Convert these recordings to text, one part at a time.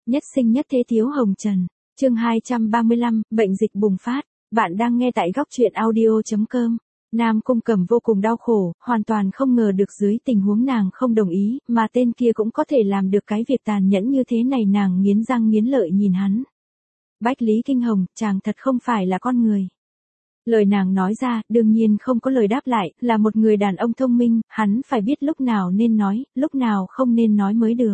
Nhất sinh nhất thế thiếu hồng trần. Chương 235, bệnh dịch bùng phát. Bạn đang nghe tại góc truyện audio.com. Nam Cung Cẩm vô cùng đau khổ, hoàn toàn không ngờ được dưới tình huống nàng không đồng ý, mà tên kia cũng có thể làm được cái việc tàn nhẫn như thế này. Nàng nghiến răng nghiến lợi nhìn hắn. Bách Lý Kinh Hồng, chàng thật không phải là con người. Lời nàng nói ra, đương nhiên không có lời đáp lại, là một người đàn ông thông minh, hắn phải biết lúc nào nên nói, lúc nào không nên nói mới được.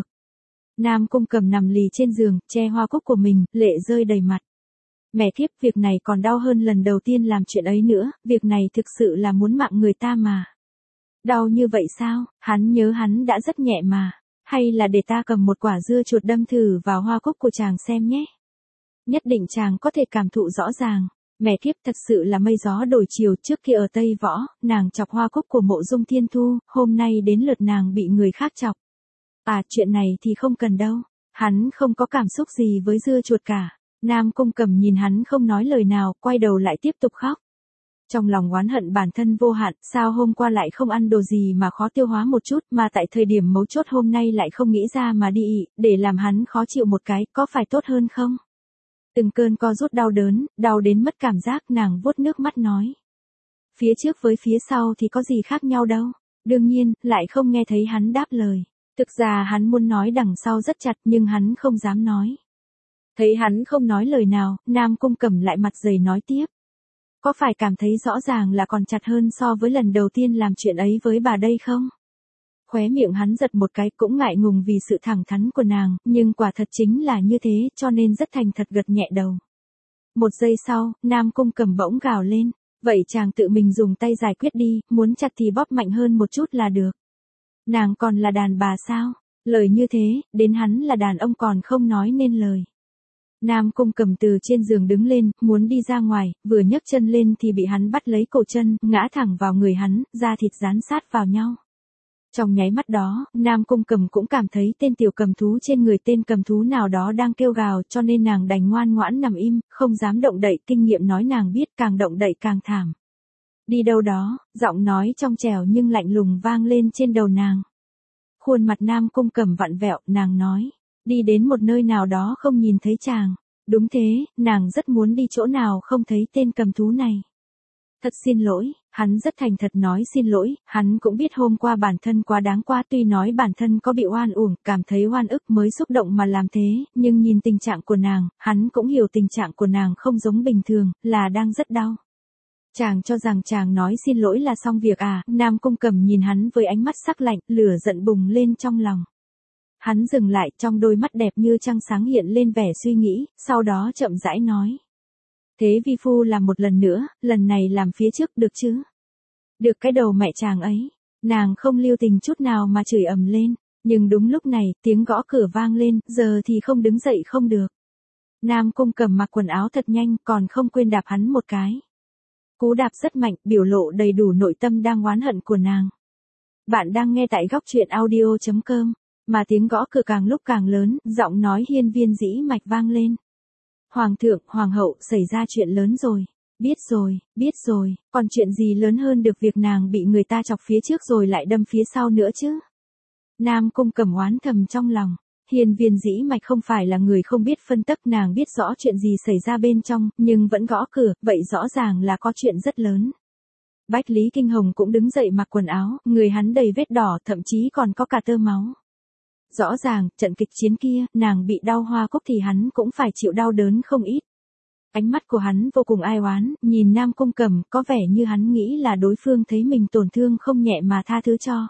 Nam Cung Cẩm nằm lì trên giường, che hoa cúc của mình, lệ rơi đầy mặt. Mẹ thiếp, việc này còn đau hơn lần đầu tiên làm chuyện ấy nữa, việc này thực sự là muốn mạng người ta mà. Đau như vậy sao, hắn nhớ hắn đã rất nhẹ mà, hay là để ta cầm một quả dưa chuột đâm thử vào hoa cúc của chàng xem nhé. Nhất định chàng có thể cảm thụ rõ ràng. Mẹ thiếp thật sự là mây gió đổi chiều, trước kia ở Tây Võ, nàng chọc hoa cúc của Mộ Dung Thiên Thu, hôm nay đến lượt nàng bị người khác chọc. À, chuyện này thì không cần đâu. Hắn không có cảm xúc gì với dưa chuột cả. Nam Cung Cẩm nhìn hắn không nói lời nào, quay đầu lại tiếp tục khóc. Trong lòng oán hận bản thân vô hạn, sao hôm qua lại không ăn đồ gì mà khó tiêu hóa một chút, mà tại thời điểm mấu chốt hôm nay lại không nghĩ ra mà đi ị, để làm hắn khó chịu một cái, có phải tốt hơn không? Từng cơn co rút đau đớn, đau đến mất cảm giác, nàng vuốt nước mắt nói. Phía trước với phía sau thì có gì khác nhau đâu. Đương nhiên, lại không nghe thấy hắn đáp lời. Thực ra hắn muốn nói đằng sau rất chặt nhưng hắn không dám nói. Thấy hắn không nói lời nào, Nam Cung Cẩm lại mặt dày nói tiếp. Có phải cảm thấy rõ ràng là còn chặt hơn so với lần đầu tiên làm chuyện ấy với bà đây không? Khóe miệng hắn giật một cái, cũng ngại ngùng vì sự thẳng thắn của nàng, nhưng quả thật chính là như thế, cho nên rất thành thật gật nhẹ đầu. Một giây sau, Nam Cung Cẩm bỗng gào lên, vậy chàng tự mình dùng tay giải quyết đi, muốn chặt thì bóp mạnh hơn một chút là được. Nàng còn là đàn bà sao? Lời như thế, đến hắn là đàn ông còn không nói nên lời. Nam Cung Cẩm từ trên giường đứng lên, muốn đi ra ngoài, vừa nhấc chân lên thì bị hắn bắt lấy cổ chân, ngã thẳng vào người hắn, da thịt dán sát vào nhau. Trong nháy mắt đó, Nam Cung Cẩm cũng cảm thấy tên tiểu cầm thú trên người tên cầm thú nào đó đang kêu gào, cho nên nàng đành ngoan ngoãn nằm im, không dám động đậy. Kinh nghiệm nói nàng biết càng động đậy càng thảm. Đi đâu đó, giọng nói trong trẻo nhưng lạnh lùng vang lên trên đầu nàng. Khuôn mặt Nam Cung Cẩm vặn vẹo, nàng nói, đi đến một nơi nào đó không nhìn thấy chàng. Đúng thế, nàng rất muốn đi chỗ nào không thấy tên cầm thú này. Thật xin lỗi, hắn rất thành thật nói xin lỗi, hắn cũng biết hôm qua bản thân quá đáng quá, tuy nói bản thân có bị oan uổng, cảm thấy oan ức mới xúc động mà làm thế, nhưng nhìn tình trạng của nàng, hắn cũng hiểu tình trạng của nàng không giống bình thường, là đang rất đau. Chàng cho rằng chàng nói xin lỗi là xong việc à? Nam Cung Cẩm nhìn hắn với ánh mắt sắc lạnh, lửa giận bùng lên trong lòng. Hắn dừng lại, trong đôi mắt đẹp như trăng sáng hiện lên vẻ suy nghĩ, sau đó chậm rãi nói. Thế vi phu làm một lần nữa, lần này làm phía trước được chứ? Được cái đầu mẹ chàng ấy. Nàng không lưu tình chút nào mà chửi ầm lên. Nhưng đúng lúc này, tiếng gõ cửa vang lên, giờ thì không đứng dậy không được. Nam Cung Cẩm mặc quần áo thật nhanh, còn không quên đạp hắn một cái. Cú đạp rất mạnh, biểu lộ đầy đủ nội tâm đang oán hận của nàng. Bạn đang nghe tại góc truyện audio.com, mà tiếng gõ cửa càng lúc càng lớn, giọng nói hiên viên dĩ mạch vang lên. Hoàng thượng, hoàng hậu, xảy ra chuyện lớn rồi. Biết rồi, còn chuyện gì lớn hơn được việc nàng bị người ta chọc phía trước rồi lại đâm phía sau nữa chứ? Nam Cung Cẩm oán thầm trong lòng. Hiên viên dĩ mạch không phải là người không biết phân tắc, nàng biết rõ chuyện gì xảy ra bên trong, nhưng vẫn gõ cửa, vậy rõ ràng là có chuyện rất lớn. Bách Lý Kinh Hồng cũng đứng dậy mặc quần áo, người hắn đầy vết đỏ, thậm chí còn có cả tơ máu. Rõ ràng, trận kịch chiến kia, nàng bị đau hoa cúc thì hắn cũng phải chịu đau đớn không ít. Ánh mắt của hắn vô cùng ai oán, nhìn Nam Cung Cẩm, có vẻ như hắn nghĩ là đối phương thấy mình tổn thương không nhẹ mà tha thứ cho.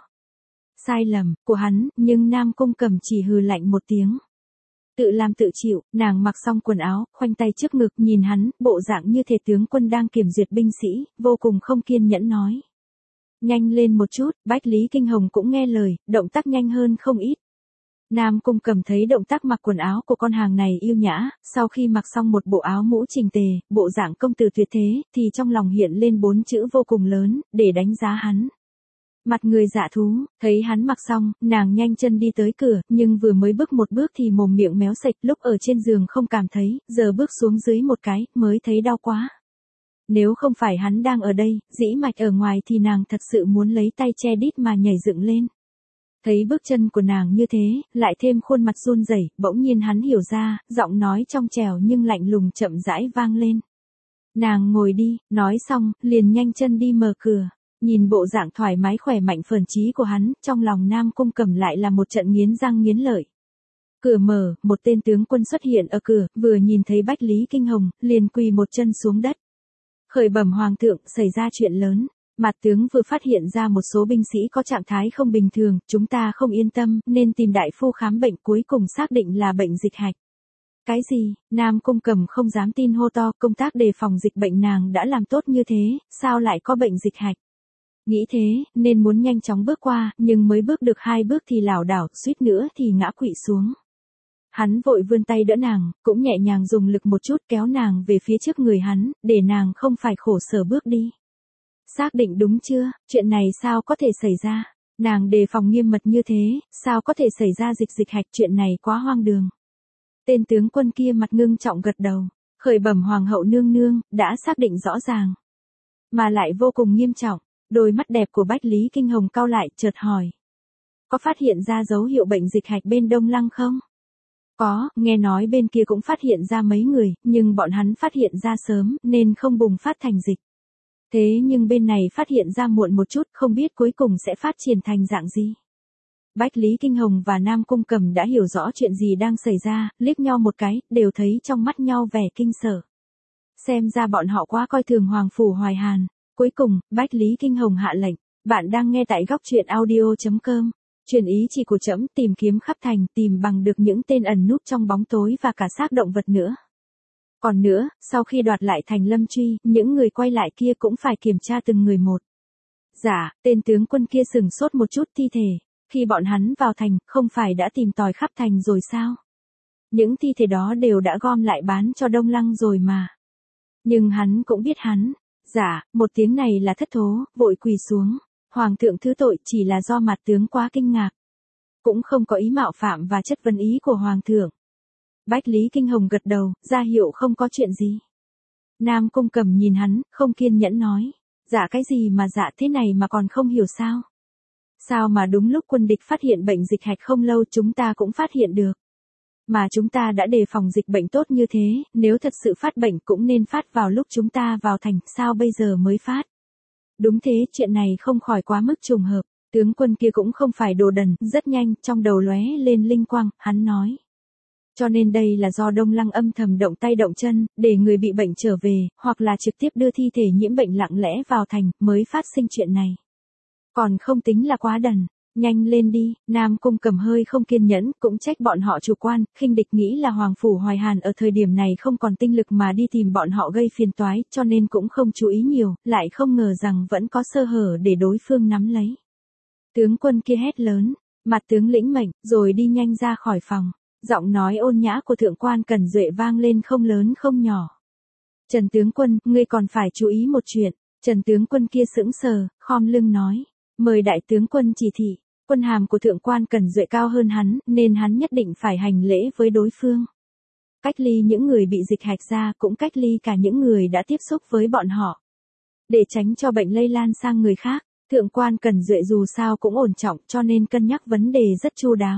Sai lầm của hắn, nhưng Nam Cung Cẩm chỉ hừ lạnh một tiếng. Tự làm tự chịu, nàng mặc xong quần áo, khoanh tay trước ngực nhìn hắn, bộ dạng như thể tướng quân đang kiểm duyệt binh sĩ, vô cùng không kiên nhẫn nói. Nhanh lên một chút, Bách Lý Kinh Hồng cũng nghe lời, động tác nhanh hơn không ít. Nam Cung Cẩm thấy động tác mặc quần áo của con hàng này yêu nhã, sau khi mặc xong một bộ áo mũ chỉnh tề, bộ dạng công tử tuyệt thế, thì trong lòng hiện lên 4 chữ vô cùng lớn, để đánh giá hắn. Mặt người dạ thú, thấy hắn mặc xong, nàng nhanh chân đi tới cửa, nhưng vừa mới bước một bước thì mồm miệng méo sạch, lúc ở trên giường không cảm thấy, giờ bước xuống dưới một cái, mới thấy đau quá. Nếu không phải hắn đang ở đây, dĩ mạch ở ngoài thì nàng thật sự muốn lấy tay che đít mà nhảy dựng lên. Thấy bước chân của nàng như thế, lại thêm khuôn mặt run rẩy, bỗng nhiên hắn hiểu ra, giọng nói trong trẻo nhưng lạnh lùng chậm rãi vang lên. Nàng ngồi đi, nói xong, liền nhanh chân đi mở cửa. Nhìn bộ dạng thoải mái khỏe mạnh phởn trí của hắn, trong lòng Nam Cung Cẩm lại là một trận nghiến răng nghiến lợi. Cửa mở, một tên tướng quân xuất hiện ở cửa, vừa nhìn thấy Bách Lý Kinh Hồng, liền quỳ một chân xuống đất. Khởi bẩm hoàng thượng, xảy ra chuyện lớn. Mạt tướng vừa phát hiện ra một số binh sĩ có trạng thái không bình thường, chúng ta không yên tâm, nên tìm đại phu khám bệnh, cuối cùng xác định là bệnh dịch hạch. Cái gì? Nam Cung Cẩm không dám tin, hô to, công tác đề phòng dịch bệnh nàng đã làm tốt như thế, sao lại có bệnh dịch hạch? Nghĩ thế, nên muốn nhanh chóng bước qua, nhưng mới bước được 2 bước thì lảo đảo, suýt nữa thì ngã quỵ xuống. Hắn vội vươn tay đỡ nàng, cũng nhẹ nhàng dùng lực một chút kéo nàng về phía trước người hắn, để nàng không phải khổ sở bước đi. Xác định đúng chưa, chuyện này sao có thể xảy ra? Nàng đề phòng nghiêm mật như thế, sao có thể xảy ra dịch hạch, chuyện này quá hoang đường. Tên tướng quân kia mặt ngưng trọng gật đầu, khởi bẩm hoàng hậu nương nương, đã xác định rõ ràng. Mà lại vô cùng nghiêm trọng, đôi mắt đẹp của Bách Lý Kinh Hồng cau lại, chợt hỏi. Có phát hiện ra dấu hiệu bệnh dịch hạch bên Đông Lăng không? Có, nghe nói bên kia cũng phát hiện ra mấy người, nhưng bọn hắn phát hiện ra sớm, nên không bùng phát thành dịch. Thế nhưng bên này phát hiện ra muộn một chút, không biết cuối cùng sẽ phát triển thành dạng gì. Bách Lý Kinh Hồng và Nam Cung Cẩm đã hiểu rõ chuyện gì đang xảy ra, liếc nhau một cái, đều thấy trong mắt nhau vẻ kinh sợ. Xem ra bọn họ quá coi thường Hoàng Phủ Hoài Hàn. Cuối cùng, Bách Lý Kinh Hồng hạ lệnh. Bạn đang nghe tại góc truyện audio.com. Truyền ý chỉ của trẫm, tìm kiếm khắp thành, tìm bằng được những tên ẩn núp trong bóng tối và cả xác động vật nữa. Còn nữa, sau khi đoạt lại thành Lâm Truy, những người quay lại kia cũng phải kiểm tra từng người một. Dạ, tên tướng quân kia sừng sốt một chút, thi thể. Khi bọn hắn vào thành, không phải đã tìm tòi khắp thành rồi sao? Những thi thể đó đều đã gom lại bán cho Đông Lăng rồi mà. Nhưng hắn cũng biết hắn. Dạ, một tiếng này là thất thố, vội quỳ xuống. Hoàng thượng thứ tội, chỉ là do mặt tướng quá kinh ngạc. Cũng không có ý mạo phạm và chất vấn ý của Hoàng thượng. Bách Lý Kinh Hồng gật đầu, ra hiệu không có chuyện gì. Nam Cung Cẩm nhìn hắn, không kiên nhẫn nói. Dạ cái gì mà dạ thế này mà còn không hiểu sao? Sao mà đúng lúc quân địch phát hiện bệnh dịch hạch không lâu chúng ta cũng phát hiện được. Mà chúng ta đã đề phòng dịch bệnh tốt như thế, nếu thật sự phát bệnh cũng nên phát vào lúc chúng ta vào thành, sao bây giờ mới phát? Đúng thế, chuyện này không khỏi quá mức trùng hợp. Tướng quân kia cũng không phải đồ đần, rất nhanh, trong đầu lóe lên linh quang, hắn nói. Cho nên đây là do Đông Lăng âm thầm động tay động chân, để người bị bệnh trở về, hoặc là trực tiếp đưa thi thể nhiễm bệnh lặng lẽ vào thành, mới phát sinh chuyện này. Còn không tính là quá đần. Nhanh lên đi, Nam Cung Cẩm hơi không kiên nhẫn, cũng trách bọn họ chủ quan, khinh địch nghĩ là Hoàng Phủ Hoài Hàn ở thời điểm này không còn tinh lực mà đi tìm bọn họ gây phiền toái, cho nên cũng không chú ý nhiều, lại không ngờ rằng vẫn có sơ hở để đối phương nắm lấy. Tướng quân kia hét lớn, mặt tướng lĩnh mệnh, rồi đi nhanh ra khỏi phòng. Giọng nói ôn nhã của thượng quan Cẩn Duệ vang lên không lớn không nhỏ. Trần tướng quân, ngươi còn phải chú ý một chuyện. Trần tướng quân kia sững sờ, khom lưng nói, mời đại tướng quân chỉ thị. Quân hàm của thượng quan Cẩn Duệ cao hơn hắn, nên hắn nhất định phải hành lễ với đối phương. Cách ly những người bị dịch hạch ra, cũng cách ly cả những người đã tiếp xúc với bọn họ. Để tránh cho bệnh lây lan sang người khác, thượng quan Cẩn Duệ dù sao cũng ổn trọng, cho nên cân nhắc vấn đề rất chu đáo.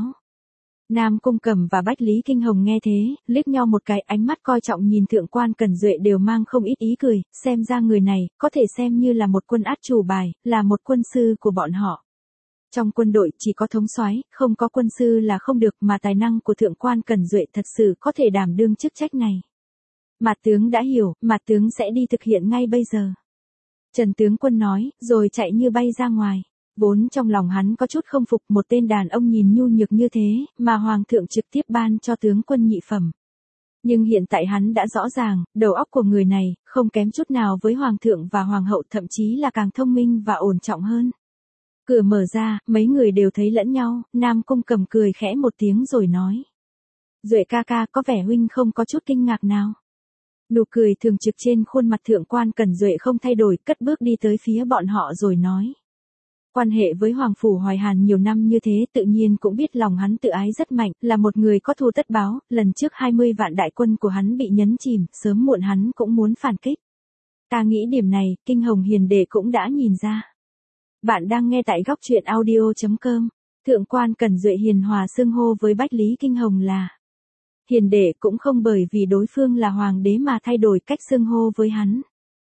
Nam Cung Cẩm và Bách Lý Kinh Hồng nghe thế, liếc nhau một cái, ánh mắt coi trọng nhìn thượng quan Cẩn Duệ đều mang không ít ý cười, xem ra người này, có thể xem như là một quân át chủ bài, là một quân sư của bọn họ. Trong quân đội chỉ có thống soái, không có quân sư là không được, mà tài năng của thượng quan Cẩn Duệ thật sự có thể đảm đương chức trách này. Mạt tướng đã hiểu, mạt tướng sẽ đi thực hiện ngay bây giờ. Trần tướng quân nói, rồi chạy như bay ra ngoài. Vốn trong lòng hắn có chút không phục, một tên đàn ông nhìn nhu nhược như thế, mà hoàng thượng trực tiếp ban cho tướng quân nhị phẩm. Nhưng hiện tại hắn đã rõ ràng, đầu óc của người này, không kém chút nào với hoàng thượng và hoàng hậu, thậm chí là càng thông minh và ổn trọng hơn. Cửa mở ra, mấy người đều thấy lẫn nhau, Nam Cung Cẩm cười khẽ một tiếng rồi nói. Duệ ca ca, có vẻ huynh không có chút kinh ngạc nào. Nụ cười thường trực trên khuôn mặt thượng quan Cẩn Duệ không thay đổi, cất bước đi tới phía bọn họ rồi nói. Quan hệ với Hoàng Phủ Hoài Hàn nhiều năm như thế, tự nhiên cũng biết lòng hắn tự ái rất mạnh, là một người có thù tất báo, lần trước 20 vạn đại quân của hắn bị nhấn chìm, sớm muộn hắn cũng muốn phản kích. Ta nghĩ điểm này, Kinh Hồng Hiền Đệ cũng đã nhìn ra. Bạn đang nghe tại góc truyện audio.com. Thượng quan Cẩn Duệ hiền hòa xưng hô với Bách Lý Kinh Hồng là hiền đệ, cũng không bởi vì đối phương là hoàng đế mà thay đổi cách xưng hô với hắn.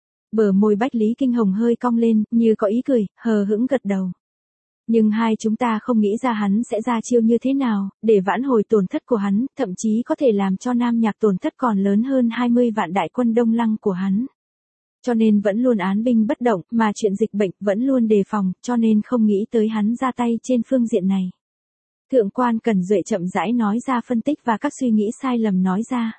Bờ môi Bách Lý Kinh Hồng hơi cong lên, như có ý cười, hờ hững gật đầu. Nhưng hai chúng ta không nghĩ ra hắn sẽ ra chiêu như thế nào, để vãn hồi tổn thất của hắn, thậm chí có thể làm cho Nam Nhạc tổn thất còn lớn hơn 20 vạn đại quân Đông Lăng của hắn. Cho nên vẫn luôn án binh bất động, mà chuyện dịch bệnh vẫn luôn đề phòng, cho nên không nghĩ tới hắn ra tay trên phương diện này. Thượng quan Cẩn Duệ chậm rãi nói ra phân tích và các suy nghĩ sai lầm nói ra.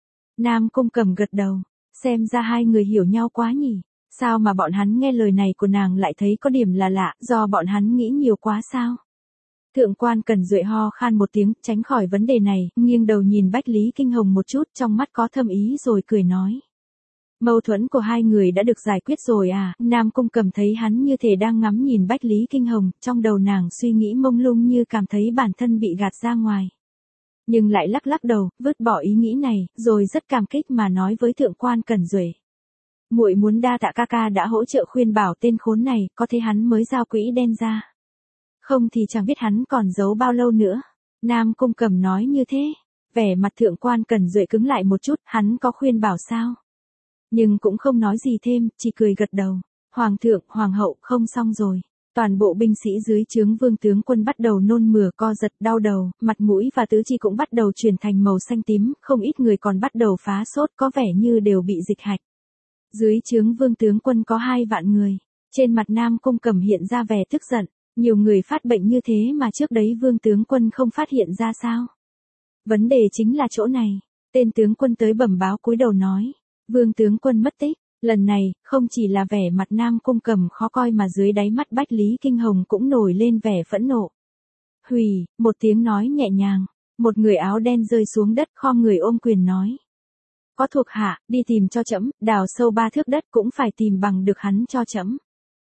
Nam Cung Cầm gật đầu, xem ra hai người hiểu nhau quá nhỉ. Sao mà bọn hắn nghe lời này của nàng lại thấy có điểm là lạ, do bọn hắn nghĩ nhiều quá sao? Thượng quan Cẩn Duệ ho khan một tiếng, tránh khỏi vấn đề này, nghiêng đầu nhìn Bách Lý Kinh Hồng một chút, trong mắt có thâm ý rồi cười nói. Mâu thuẫn của hai người đã được giải quyết rồi à? Nam Cung Cầm thấy hắn như thể đang ngắm nhìn Bách Lý Kinh Hồng, trong đầu nàng suy nghĩ mông lung như cảm thấy bản thân bị gạt ra ngoài. Nhưng lại lắc lắc đầu, vứt bỏ ý nghĩ này, rồi rất cảm kích mà nói với Thượng quan Cẩn Duệ. Muội muốn đa tạ ca ca đã hỗ trợ khuyên bảo tên khốn này, có thế hắn mới giao quỹ đen ra. Không thì chẳng biết hắn còn giấu bao lâu nữa. Nam Cung Cầm nói như thế. Vẻ mặt Thượng quan Cẩn Duệ cứng lại một chút, hắn có khuyên bảo sao? Nhưng cũng không nói gì thêm, chỉ cười gật đầu. Hoàng thượng, hoàng hậu, không xong rồi. Toàn bộ binh sĩ dưới trướng Vương tướng quân bắt đầu nôn mửa co giật đau đầu, mặt mũi và tứ chi cũng bắt đầu chuyển thành màu xanh tím, không ít người còn bắt đầu phá sốt, có vẻ như đều bị dịch hạch. Dưới trướng Vương tướng quân có 2 vạn người. Trên mặt Nam Cung Cầm hiện ra vẻ tức giận. Nhiều người phát bệnh như thế mà trước đấy Vương tướng quân không phát hiện ra sao? Vấn đề chính là chỗ này. Tên tướng quân tới bẩm báo cúi đầu nói. Vương tướng quân mất tích. Lần này, không chỉ là vẻ mặt Nam Cung Cầm khó coi mà dưới đáy mắt Bách Lý Kinh Hồng cũng nổi lên vẻ phẫn nộ. Hùy, một tiếng nói nhẹ nhàng. Một người áo đen rơi xuống đất khom người ôm quyền nói. Có thuộc hạ, đi tìm cho trẫm, đào sâu 3 thước đất cũng phải tìm bằng được hắn cho trẫm.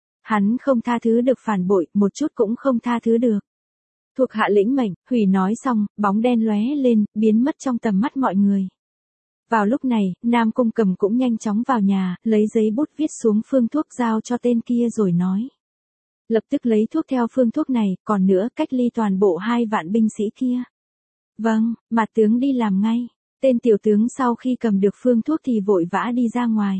Hắn không tha thứ được phản bội, một chút cũng không tha thứ được. Thuộc hạ lĩnh mệnh, Hủy nói xong, bóng đen lóe lên, biến mất trong tầm mắt mọi người. Vào lúc này, Nam Cung Cầm cũng nhanh chóng vào nhà, lấy giấy bút viết xuống phương thuốc giao cho tên kia rồi nói. Lập tức lấy thuốc theo phương thuốc này, còn nữa cách ly toàn bộ 2 vạn binh sĩ kia. Vâng, mặt tướng đi làm ngay. Tên tiểu tướng sau khi cầm được phương thuốc thì vội vã đi ra ngoài.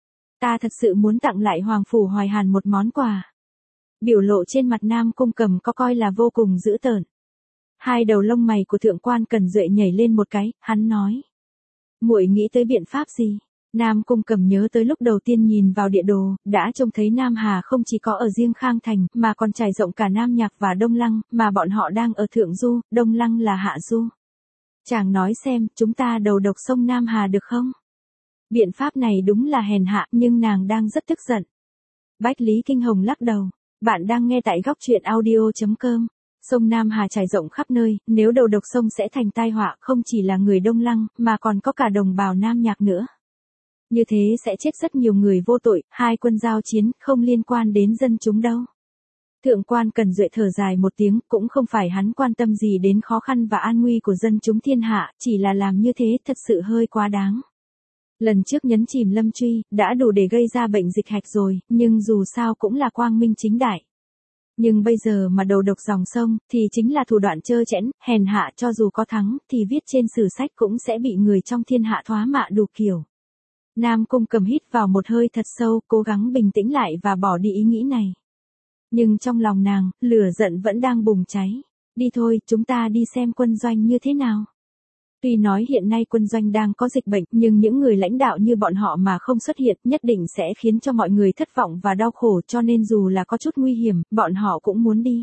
Ta thật sự muốn tặng lại Hoàng Phủ Hoài Hàn một món quà. Biểu lộ trên mặt Nam Cung Cầm có coi là vô cùng dữ tợn. Hai đầu lông mày của Thượng quan Cẩn Duệ nhảy lên một cái, hắn nói. Muội nghĩ tới biện pháp gì? Nam Cung Cầm nhớ tới lúc đầu tiên nhìn vào địa đồ, đã trông thấy Nam Hà không chỉ có ở riêng Khang Thành, mà còn trải rộng cả Nam Nhạc và Đông Lăng, mà bọn họ đang ở Thượng Du, Đông Lăng là Hạ Du. Chàng nói xem, chúng ta đầu độc sông Nam Hà được không? Biện pháp này đúng là hèn hạ, nhưng nàng đang rất tức giận. Bách Lý Kinh Hồng lắc đầu. Bạn đang nghe tại góc truyện audio.com. Sông Nam Hà trải rộng khắp nơi, nếu đầu độc sông sẽ thành tai họa không chỉ là người Đông Lăng, mà còn có cả đồng bào Nam Nhạc nữa. Như thế sẽ chết rất nhiều người vô tội, hai quân giao chiến, không liên quan đến dân chúng đâu. Thượng quan Cẩn Duệ thở dài một tiếng, cũng không phải hắn quan tâm gì đến khó khăn và an nguy của dân chúng thiên hạ, chỉ là làm như thế thật sự hơi quá đáng. Lần trước nhấn chìm Lâm Truy, đã đủ để gây ra bệnh dịch hạch rồi, nhưng dù sao cũng là quang minh chính đại. Nhưng bây giờ mà đầu độc dòng sông, thì chính là thủ đoạn trơ trẽn, hèn hạ, cho dù có thắng, thì viết trên sử sách cũng sẽ bị người trong thiên hạ thoá mạ đủ kiểu. Nam Cung Cầm hít vào một hơi thật sâu, cố gắng bình tĩnh lại và bỏ đi ý nghĩ này. Nhưng trong lòng nàng, lửa giận vẫn đang bùng cháy. Đi thôi, chúng ta đi xem quân doanh như thế nào. Tuy nói hiện nay quân doanh đang có dịch bệnh, nhưng những người lãnh đạo như bọn họ mà không xuất hiện, nhất định sẽ khiến cho mọi người thất vọng và đau khổ, cho nên dù là có chút nguy hiểm, bọn họ cũng muốn đi.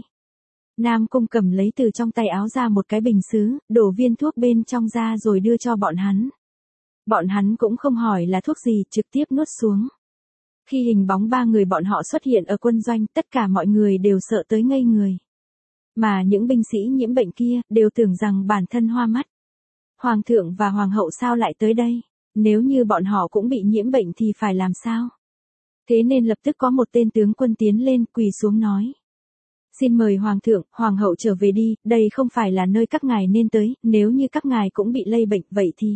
Nam Cung Cầm lấy từ trong tay áo ra một cái bình sứ, đổ viên thuốc bên trong ra rồi đưa cho bọn hắn. Bọn hắn cũng không hỏi là thuốc gì, trực tiếp nuốt xuống. Khi hình bóng 3 người bọn họ xuất hiện ở quân doanh, tất cả mọi người đều sợ tới ngây người. Mà những binh sĩ nhiễm bệnh kia, đều tưởng rằng bản thân hoa mắt. Hoàng thượng và hoàng hậu sao lại tới đây? Nếu như bọn họ cũng bị nhiễm bệnh thì phải làm sao? Thế nên lập tức có một tên tướng quân tiến lên quỳ xuống nói. Xin mời hoàng thượng, hoàng hậu trở về đi, đây không phải là nơi các ngài nên tới, nếu như các ngài cũng bị lây bệnh vậy thì...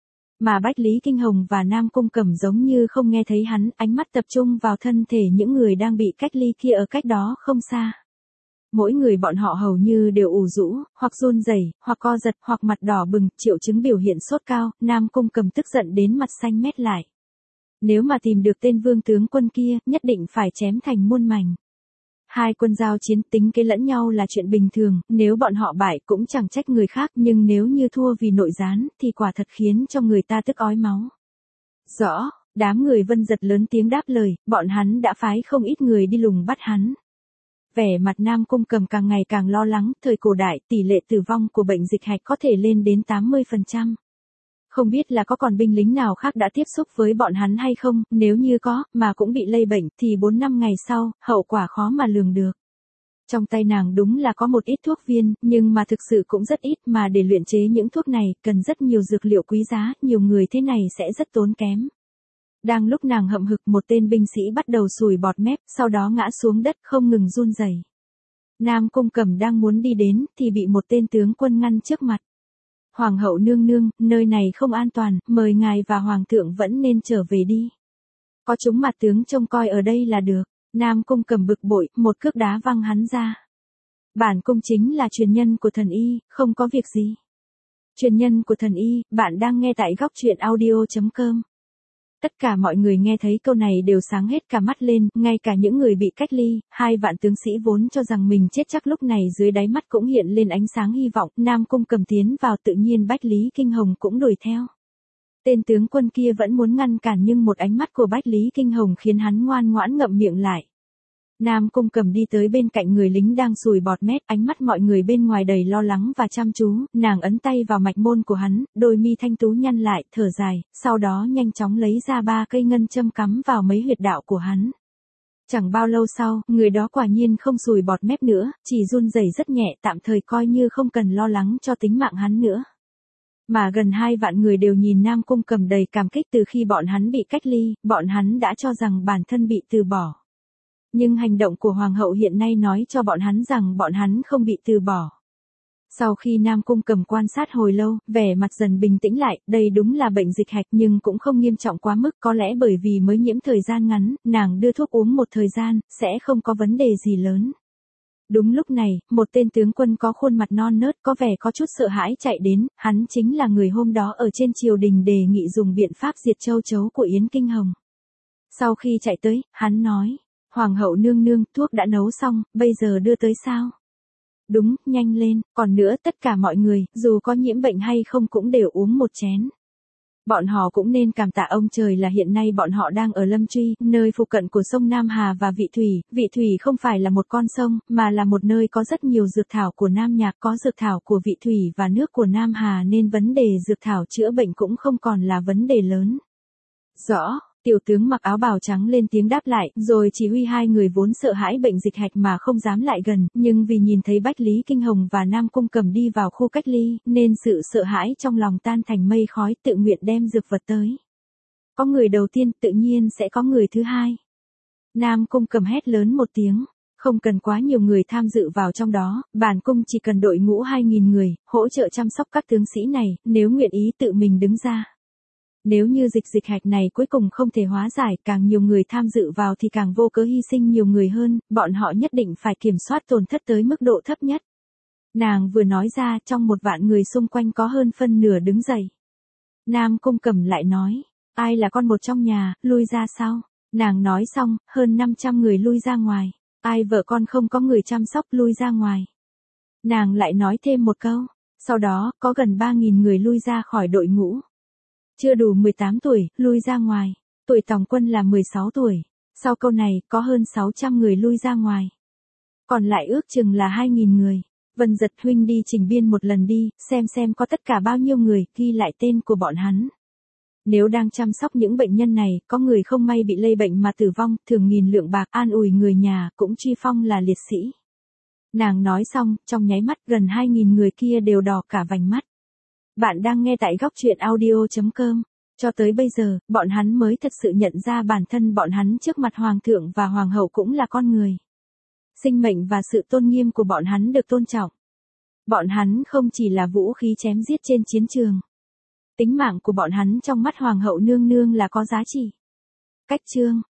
Mà Bách Lý Kinh Hồng và Nam Cung Cầm giống như không nghe thấy hắn, ánh mắt tập trung vào thân thể những người đang bị cách ly kia ở cách đó không xa. mỗi người bọn họ hầu như đều ủ rũ, hoặc run rẩy, hoặc co giật, hoặc mặt đỏ bừng, triệu chứng biểu hiện sốt cao, Nam Cung Cầm tức giận đến mặt xanh mét lại. Nếu mà tìm được tên vương tướng quân kia, nhất định phải chém thành muôn mảnh. Hai quân giao chiến tính kế lẫn nhau là chuyện bình thường, nếu bọn họ bại cũng chẳng trách người khác, nhưng nếu như thua vì nội gián, thì quả thật khiến cho người ta tức ói máu. Rõ, đám người Vân Giật lớn tiếng đáp lời, bọn hắn đã phái không ít người đi lùng bắt hắn. Vẻ mặt Nam Cung Cầm càng ngày càng lo lắng, thời cổ đại tỷ lệ tử vong của bệnh dịch hạch có thể lên đến 80%. Không biết là có còn binh lính nào khác đã tiếp xúc với bọn hắn hay không, nếu như có, mà cũng bị lây bệnh, thì 4-5 ngày sau, hậu quả khó mà lường được. Trong tay nàng đúng là có một ít thuốc viên, nhưng mà thực sự cũng rất ít, mà để luyện chế những thuốc này, cần rất nhiều dược liệu quý giá, nhiều người thế này sẽ rất tốn kém. Đang lúc nàng hậm hực, một tên binh sĩ bắt đầu sùi bọt mép, sau đó ngã xuống đất không ngừng run rẩy. Nam Cung Cầm đang muốn đi đến, thì bị một tên tướng quân ngăn trước mặt. Hoàng hậu nương nương, nơi này không an toàn, mời ngài và hoàng thượng vẫn nên trở về đi. Có chúng mặt tướng trông coi ở đây là được. Nam Cung Cầm bực bội, một cước đá văng hắn ra. Bản cung chính là truyền nhân của thần y, không có việc gì. Truyền nhân của thần y, bạn đang nghe tại góc truyện audio.com. Tất cả mọi người nghe thấy câu này đều sáng hết cả mắt lên, ngay cả những người bị cách ly, 2 vạn tướng sĩ vốn cho rằng mình chết chắc lúc này dưới đáy mắt cũng hiện lên ánh sáng hy vọng, Nam Cung Cầm tiến vào tự nhiên Bách Lý Kinh Hồng cũng đuổi theo. Tên tướng quân kia vẫn muốn ngăn cản nhưng một ánh mắt của Bách Lý Kinh Hồng khiến hắn ngoan ngoãn ngậm miệng lại. Nam Cung Cầm đi tới bên cạnh người lính đang sùi bọt mép, ánh mắt mọi người bên ngoài đầy lo lắng và chăm chú, nàng ấn tay vào mạch môn của hắn, đôi mi thanh tú nhăn lại, thở dài, sau đó nhanh chóng lấy ra 3 cây ngân châm cắm vào mấy huyệt đạo của hắn. Chẳng bao lâu sau, người đó quả nhiên không sùi bọt mép nữa, chỉ run rẩy rất nhẹ, tạm thời coi như không cần lo lắng cho tính mạng hắn nữa. Mà gần 2 vạn người đều nhìn Nam Cung Cầm đầy cảm kích, từ khi bọn hắn bị cách ly, bọn hắn đã cho rằng bản thân bị từ bỏ. Nhưng hành động của Hoàng hậu hiện nay nói cho bọn hắn rằng bọn hắn không bị từ bỏ. Sau khi Nam Cung Cầm quan sát hồi lâu, vẻ mặt dần bình tĩnh lại, đây đúng là bệnh dịch hạch nhưng cũng không nghiêm trọng quá mức, có lẽ bởi vì mới nhiễm thời gian ngắn, nàng đưa thuốc uống một thời gian, sẽ không có vấn đề gì lớn. Đúng lúc này, một tên tướng quân có khuôn mặt non nớt có vẻ có chút sợ hãi chạy đến, hắn chính là người hôm đó ở trên triều đình đề nghị dùng biện pháp diệt châu chấu của Yến Kinh Hồng. Sau khi chạy tới, hắn nói, Hoàng hậu nương nương, thuốc đã nấu xong, bây giờ đưa tới sao? Đúng, nhanh lên, còn nữa tất cả mọi người, dù có nhiễm bệnh hay không cũng đều uống một chén. Bọn họ cũng nên cảm tạ ông trời là hiện nay bọn họ đang ở Lâm Truy, nơi phụ cận của sông Nam Hà và Vị Thủy không phải là một con sông, mà là một nơi có rất nhiều dược thảo của Nam Nhạc, có dược thảo của Vị Thủy và nước của Nam Hà nên vấn đề dược thảo chữa bệnh cũng không còn là vấn đề lớn. Rõ. Tiểu tướng mặc áo bào trắng lên tiếng đáp lại, rồi chỉ huy 2 người vốn sợ hãi bệnh dịch hạch mà không dám lại gần, nhưng vì nhìn thấy Bách Lý Kinh Hồng và Nam Cung Cầm đi vào khu cách ly, nên sự sợ hãi trong lòng tan thành mây khói, tự nguyện đem dược vật tới. Có người đầu tiên, tự nhiên sẽ có người thứ hai. Nam Cung Cầm hét lớn một tiếng, không cần quá nhiều người tham dự vào trong đó, bản cung chỉ cần đội ngũ 2.000 người, hỗ trợ chăm sóc các tướng sĩ này, nếu nguyện ý tự mình đứng ra. Nếu như dịch hạch này cuối cùng không thể hóa giải, càng nhiều người tham dự vào thì càng vô cớ hy sinh nhiều người hơn, bọn họ nhất định phải kiểm soát tổn thất tới mức độ thấp nhất. Nàng vừa nói ra, trong 1 vạn người xung quanh có hơn phân nửa đứng dậy. Nam Cung Cầm lại nói, ai là con một trong nhà, lui ra sau. Nàng nói xong, hơn 500 người lui ra ngoài. Ai vợ con không có người chăm sóc lui ra ngoài. Nàng lại nói thêm một câu, sau đó có gần 3.000 người lui ra khỏi đội ngũ. Chưa đủ 18 tuổi, lui ra ngoài. Tuổi tổng quân là 16 tuổi. Sau câu này, có hơn 600 người lui ra ngoài. Còn lại ước chừng là 2.000 người. Vân Giật huynh đi chỉnh biên một lần đi, xem có tất cả bao nhiêu người, ghi lại tên của bọn hắn. Nếu đang chăm sóc những bệnh nhân này, có người không may bị lây bệnh mà tử vong, thường 1.000 lượng bạc an ủi người nhà, cũng truy phong là liệt sĩ. Nàng nói xong, trong nháy mắt gần 2.000 người kia đều đỏ cả vành mắt. Bạn đang nghe tại góc truyện audio.com. Cho tới bây giờ, bọn hắn mới thật sự nhận ra bản thân bọn hắn trước mặt hoàng thượng và hoàng hậu cũng là con người. Sinh mệnh và sự tôn nghiêm của bọn hắn được tôn trọng. Bọn hắn không chỉ là vũ khí chém giết trên chiến trường. Tính mạng của bọn hắn trong mắt hoàng hậu nương nương là có giá trị. Cách chương